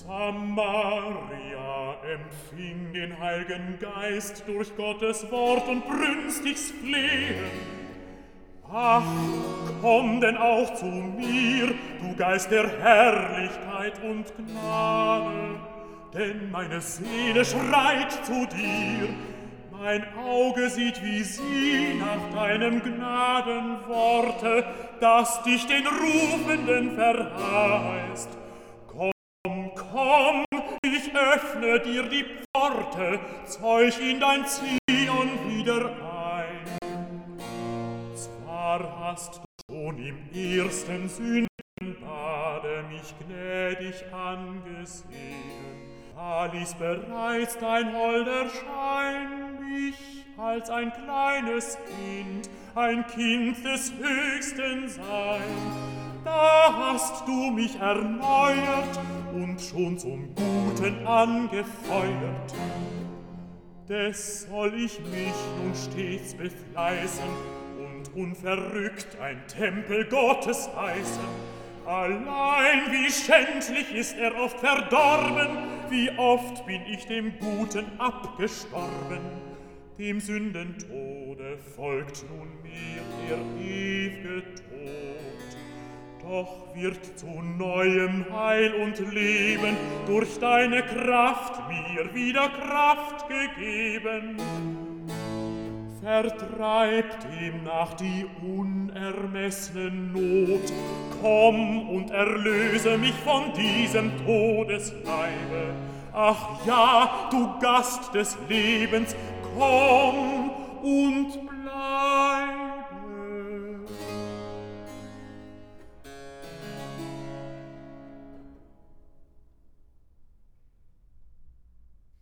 Samaria empfing den Heiligen Geist durch Gottes Wort und brünstiges Flehen. Ach, komm denn auch zu mir, du Geist der Herrlichkeit und Gnade, denn meine Seele schreit zu dir, mein Auge sieht wie sie nach deinem Gnadenworte, das dich den Rufenden verheißt. Komm, ich öffne dir die Pforte, zeug in dein Zion wieder ein. Zwar hast du schon im ersten Sündenbade mich gnädig angesehen, da ließ bereits dein holder Schein mich als ein kleines Kind, ein Kind des Höchsten sein. Da hast du mich erneuert und schon zum Guten angefeuert. Des soll ich mich nun stets befleißen und unverrückt ein Tempel Gottes heißen. Allein wie schändlich ist er oft verdorben, wie oft bin ich dem Guten abgestorben. Dem Sündentode folgt nunmehr der ew'ge Tod. Doch wird zu neuem Heil und Leben durch deine Kraft mir wieder Kraft gegeben. Vertreib demnach die unermessene Not, komm und erlöse mich von diesem Todesleibe. Ach ja, du Gast des Lebens, komm und